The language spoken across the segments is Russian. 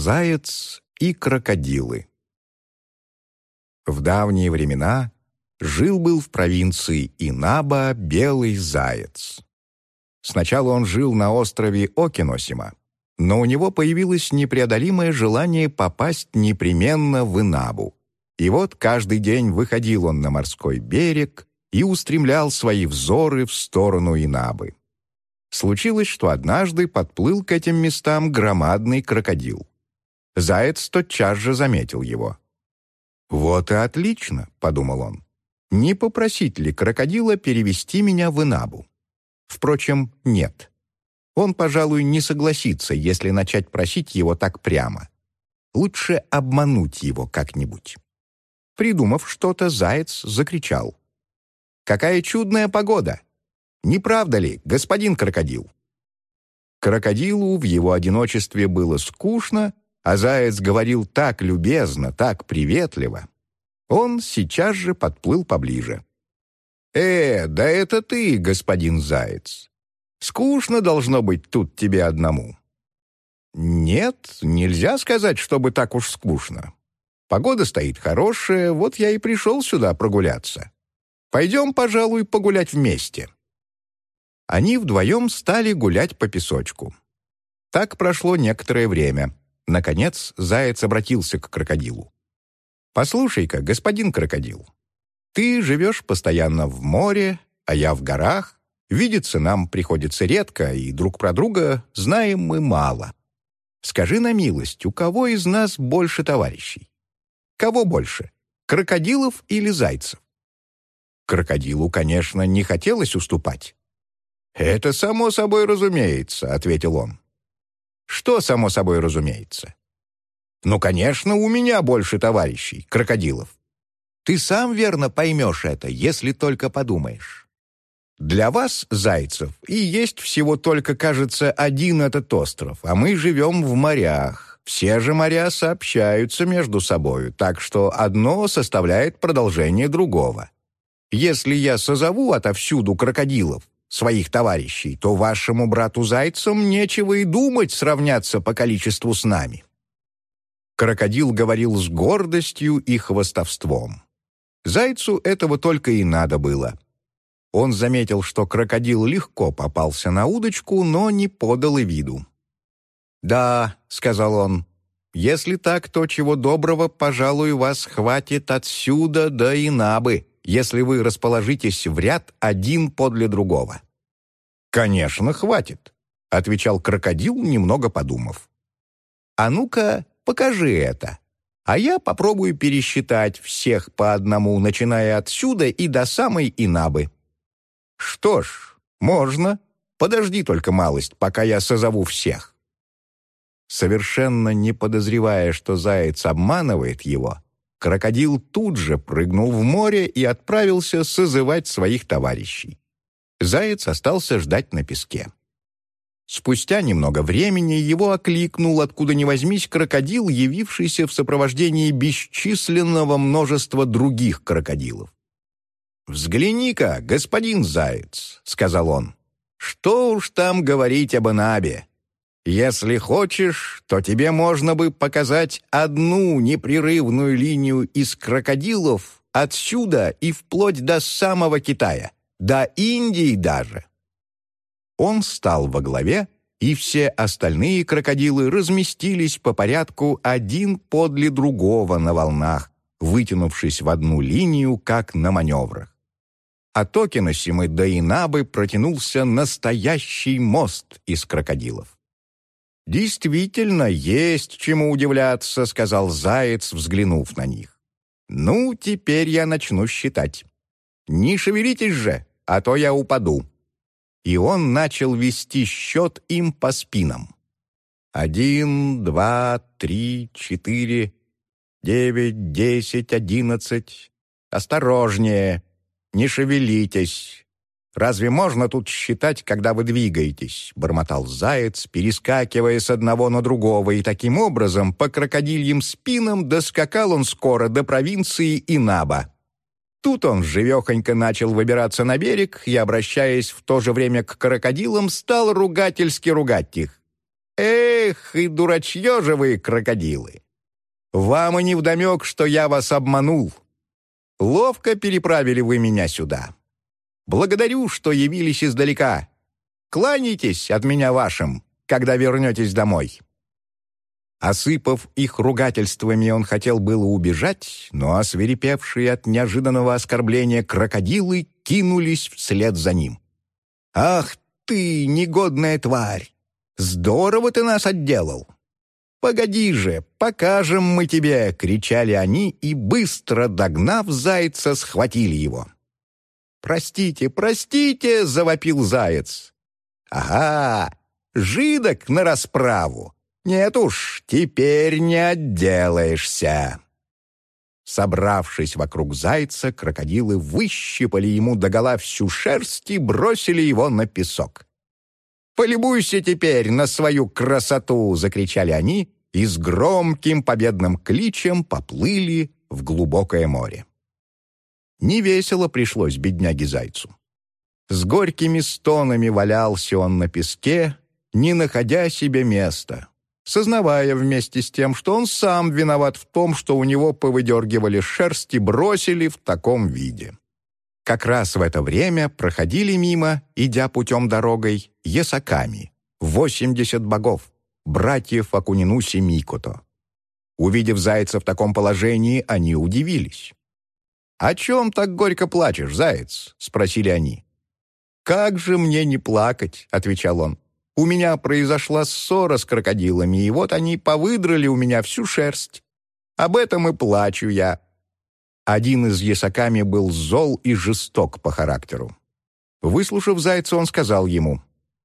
Заяц и крокодилы. В давние времена жил-был в провинции Инаба белый заяц. Сначала он жил на острове Окиносима, но у него появилось непреодолимое желание попасть непременно в Инабу. И вот каждый день выходил он на морской берег и устремлял свои взоры в сторону Инабы. Случилось, что однажды подплыл к этим местам громадный крокодил. Заяц тотчас же заметил его. «Вот и отлично», — подумал он. «Не попросить ли крокодила перевести меня в Инабу?» Впрочем, нет. Он, пожалуй, не согласится, если начать просить его так прямо. Лучше обмануть его как-нибудь. Придумав что-то, заяц закричал. «Какая чудная погода! Не правда ли, господин крокодил?» Крокодилу в его одиночестве было скучно, а заяц говорил так любезно, так приветливо. Он сейчас же подплыл поближе. Да это ты, господин заяц. Скучно должно быть тут тебе одному». «Нет, нельзя сказать, чтобы так уж скучно. Погода стоит хорошая, вот я и пришел сюда прогуляться. Пойдем, пожалуй, погулять вместе». Они вдвоем стали гулять по песочку. Так прошло некоторое время. Наконец, заяц обратился к крокодилу. «Послушай-ка, господин крокодил, ты живешь постоянно в море, а я в горах. Видеться нам приходится редко, и друг про друга знаем мы мало. Скажи на милость, у кого из нас больше товарищей? Кого больше, крокодилов или зайцев?» Крокодилу, конечно, не хотелось уступать. «Это само собой разумеется», — ответил он. «Что само собой разумеется?» «Ну, конечно, у меня больше товарищей, крокодилов. Ты сам верно поймешь это, если только подумаешь. Для вас, зайцев, и есть всего только, кажется, один этот остров, а мы живем в морях. Все же моря сообщаются между собою, так что одно составляет продолжение другого. Если я созову отовсюду крокодилов, своих товарищей, то вашему брату-зайцам нечего и думать сравняться по количеству с нами». Крокодил говорил с гордостью и хвастовством. Зайцу этого только и надо было. Он заметил, что крокодил легко попался на удочку, но не подал и виду. «Да», — сказал он, — «если так, то чего доброго, пожалуй, вас хватит отсюда до Инабы, если вы расположитесь в ряд один подле другого». «Конечно, хватит», — отвечал крокодил, немного подумав. «А ну-ка, покажи это, а я попробую пересчитать всех по одному, начиная отсюда и до самой Инабы». «Что ж, можно. Подожди только малость, пока я созову всех». Совершенно не подозревая, что заяц обманывает его, крокодил тут же прыгнул в море и отправился созывать своих товарищей. Заяц остался ждать на песке. Спустя немного времени его окликнул, откуда ни возьмись, крокодил, явившийся в сопровождении бесчисленного множества других крокодилов. «Взгляни-ка, господин заяц», — сказал он, — «что уж там говорить об Инабе. Если хочешь, то тебе можно бы показать одну непрерывную линию из крокодилов отсюда и вплоть до самого Китая, до Индии даже». Он стал во главе, и все остальные крокодилы разместились по порядку один подле другого на волнах, вытянувшись в одну линию, как на маневрах. От Окиносимы до Инабы протянулся настоящий мост из крокодилов. «Действительно, есть чему удивляться», — сказал заяц, взглянув на них. «Ну, теперь я начну считать. Не шевелитесь же, а то я упаду». И он начал вести счет им по спинам. 1, 2, 3, 4, 9, 10, 11. Осторожнее, не шевелитесь. «Разве можно тут считать, когда вы двигаетесь?» — бормотал заяц, перескакивая с одного на другого, и таким образом по крокодильим спинам доскакал он скоро до провинции Инаба. Тут он живехонько начал выбираться на берег и, обращаясь в то же время к крокодилам, стал ругательски ругать их. Эх, и дурачье же вы, крокодилы! Вам и невдомек, что я вас обманул. Ловко переправили вы меня сюда. Благодарю, что явились издалека. Кланяйтесь от меня вашим, когда вернетесь домой». Осыпав их ругательствами, он хотел было убежать, но освирепевшие от неожиданного оскорбления крокодилы кинулись вслед за ним. «Ах ты, негодная тварь! Здорово ты нас отделал! Погоди же, покажем мы тебе!» — кричали они и, быстро догнав зайца, схватили его. «Простите, простите!» — завопил заяц. «Ага, жидок на расправу! Нет уж, теперь не отделаешься!» Собравшись вокруг зайца, крокодилы выщипали ему догола всю шерсть и бросили его на песок. «Полюбуйся теперь на свою красоту!» — закричали они и с громким победным кличем поплыли в глубокое море. Невесело пришлось бедняге-зайцу. С горькими стонами валялся он на песке, не находя себе места, сознавая вместе с тем, что он сам виноват в том, что у него повыдергивали шерсть и бросили в таком виде. Как раз в это время проходили мимо, идя путем дорогой, ясаками, 80 богов, братьев Акунинуси Микото. Увидев зайца в таком положении, они удивились. «О чем так горько плачешь, заяц?» — спросили они. «Как же мне не плакать?» — отвечал он. «У меня произошла ссора с крокодилами, и вот они повыдрали у меня всю шерсть. Об этом и плачу я». Один из ясаками был зол и жесток по характеру. Выслушав зайца, он сказал ему: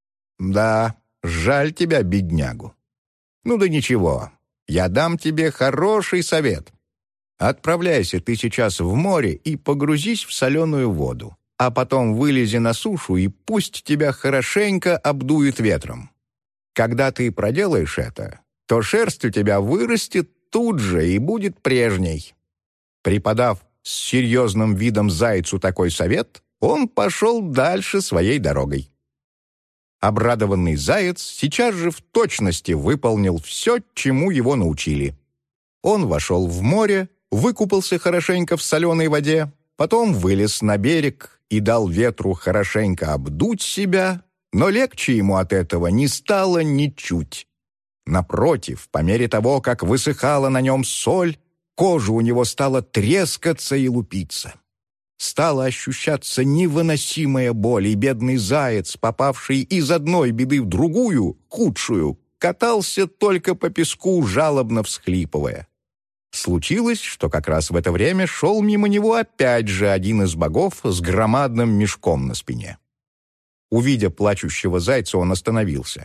«Да, жаль тебя, беднягу. Ну да ничего, я дам тебе хороший совет. Отправляйся ты сейчас в море и погрузись в соленую воду, а потом вылези на сушу, и пусть тебя хорошенько обдует ветром. Когда ты проделаешь это, то шерсть у тебя вырастет тут же и будет прежней». Преподав с серьезным видом зайцу такой совет, он пошел дальше своей дорогой. Обрадованный заяц сейчас же в точности выполнил все, чему его научили. Он вошел в море, выкупался хорошенько в соленой воде, потом вылез на берег и дал ветру хорошенько обдуть себя, но легче ему от этого не стало ничуть. Напротив, по мере того, как высыхала на нем соль, кожа у него стала трескаться и лупиться. Стала ощущаться невыносимая боль, и бедный заяц, попавший из одной беды в другую, худшую, катался только по песку, жалобно всхлипывая. Случилось, что как раз в это время шел мимо него опять же один из богов с громадным мешком на спине. Увидя плачущего зайца, он остановился.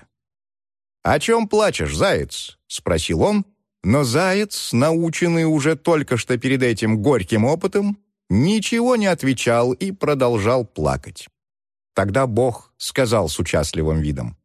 «О чем плачешь, заяц?» — спросил он, но заяц, наученный уже только что перед этим горьким опытом, ничего не отвечал и продолжал плакать. Тогда бог сказал с участливым видом: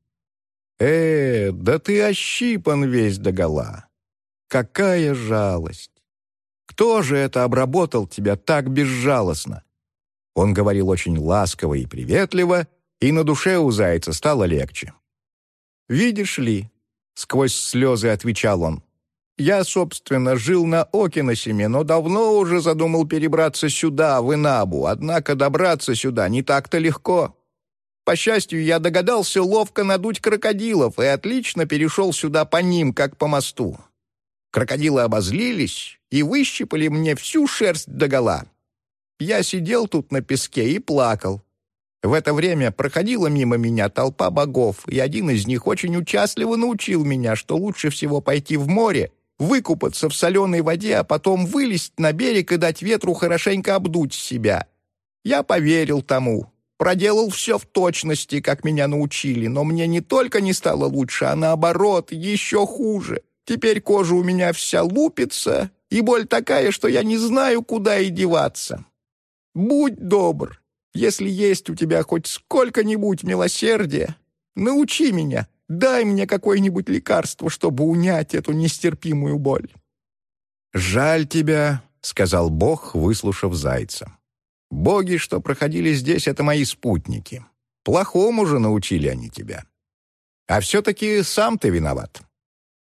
да ты ощипан весь догола. Какая жалость! Кто же это обработал тебя так безжалостно?» Он говорил очень ласково и приветливо, и на душе у зайца стало легче. «Видишь ли, — сквозь слезы отвечал он, — я, собственно, жил на Окиносиме, но давно уже задумал перебраться сюда, в Инабу, однако добраться сюда не так-то легко. По счастью, я догадался ловко надуть крокодилов и отлично перешел сюда по ним, как по мосту. Крокодилы обозлились и выщипали мне всю шерсть догола. Я сидел тут на песке и плакал. В это время проходила мимо меня толпа богов, и один из них очень участливо научил меня, что лучше всего пойти в море, выкупаться в соленой воде, а потом вылезть на берег и дать ветру хорошенько обдуть себя. Я поверил тому, проделал все в точности, как меня научили, но мне не только не стало лучше, а наоборот, еще хуже. Теперь кожа у меня вся лупится, и боль такая, что я не знаю, куда и деваться. Будь добр, если есть у тебя хоть сколько-нибудь милосердия, научи меня, дай мне какое-нибудь лекарство, чтобы унять эту нестерпимую боль». «Жаль тебя», — сказал Бог, выслушав зайца. «Боги, что проходили здесь, — это мои спутники. Плохому же научили они тебя. А все-таки сам ты виноват.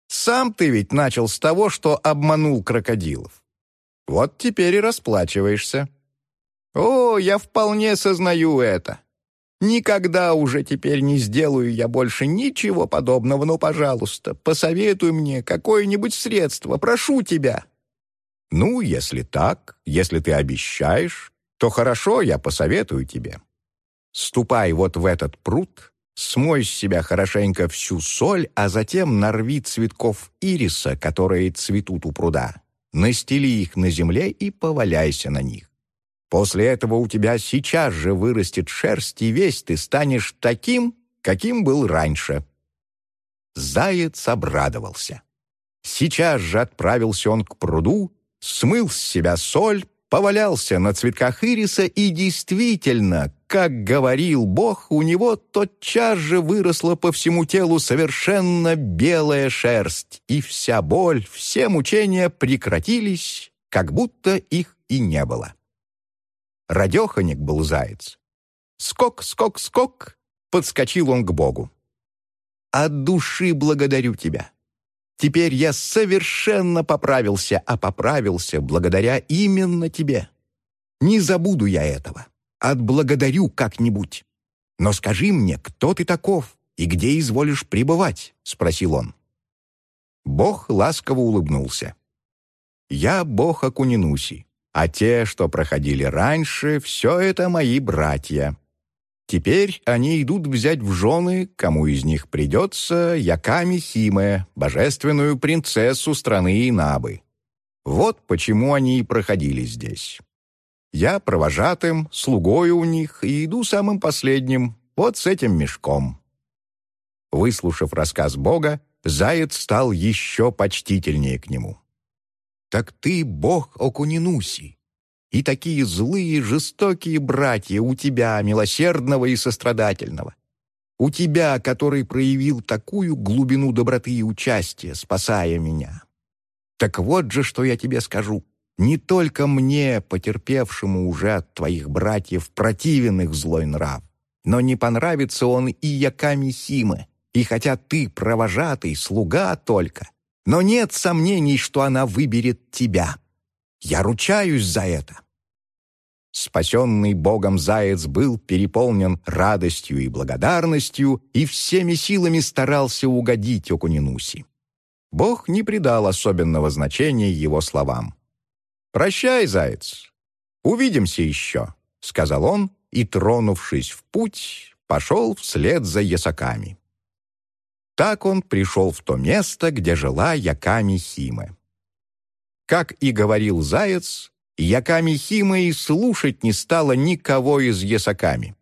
Сам ты ведь начал с того, что обманул крокодилов. Вот теперь и расплачиваешься. О, я вполне сознаю это. Никогда уже теперь не сделаю я больше ничего подобного, но, пожалуйста, посоветуй мне какое-нибудь средство, прошу тебя». «Ну, если так, если ты обещаешь, то хорошо, я посоветую тебе. Ступай вот в этот пруд, смой с себя хорошенько всю соль, а затем нарви цветков ириса, которые цветут у пруда, настели их на земле и поваляйся на них. После этого у тебя сейчас же вырастет шерсть, и весь ты станешь таким, каким был раньше». Заяц обрадовался. Сейчас же отправился он к пруду, смыл с себя соль, повалялся на цветках ириса, и действительно, как говорил Бог, у него тотчас же выросла по всему телу совершенно белая шерсть, и вся боль, все мучения прекратились, как будто их и не было. Радеханик был заяц. Скок, скок, скок, подскочил он к Богу. «От души благодарю тебя. Теперь я совершенно поправился, а поправился благодаря именно тебе. Не забуду я этого. Отблагодарю как-нибудь. Но скажи мне, кто ты таков и где изволишь пребывать?» — спросил он. Бог ласково улыбнулся. «Я Бог Окунинуси, а те, что проходили раньше, все это мои братья. Теперь они идут взять в жены, кому из них придется, Яками Химе, божественную принцессу страны Инабы. Вот почему они и проходили здесь. Я провожатым, слугою у них, и иду самым последним, вот с этим мешком». Выслушав рассказ Бога, заяц стал еще почтительнее к нему. «Так ты Бог Окунинуси, и такие злые, жестокие братья у тебя, милосердного и сострадательного. У тебя, который проявил такую глубину доброты и участия, спасая меня. Так вот же, что я тебе скажу. Не только мне, потерпевшему уже от твоих братьев, противен их злой нрав, но не понравится он и Яками Химе, и хотя ты провожатый, слуга только, но нет сомнений, что она выберет тебя. Я ручаюсь за это». Спасенный Богом заяц был переполнен радостью и благодарностью и всеми силами старался угодить Окунинуси. Бог не придал особенного значения его словам. «Прощай, заяц, увидимся еще», — сказал он, и, тронувшись в путь, пошел вслед за ясаками. Так он пришел в то место, где жила Яками Химе. Как и говорил заяц, Яками Химе и слушать не стала никого из ясаками.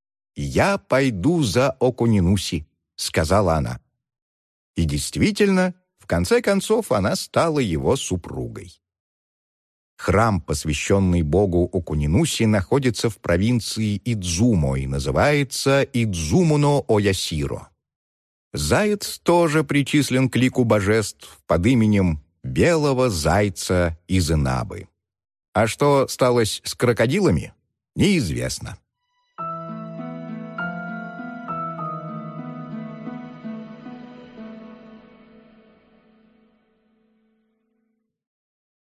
«Я пойду за Окунинуси», — сказала она. И действительно, в конце концов, она стала его супругой. Храм, посвященный богу Окунинуси, находится в провинции Идзумо и называется Идзумуно-Оясиро. Заяц тоже причислен к лику божеств под именем Белого Зайца из Инабы. А что сталось с крокодилами, неизвестно.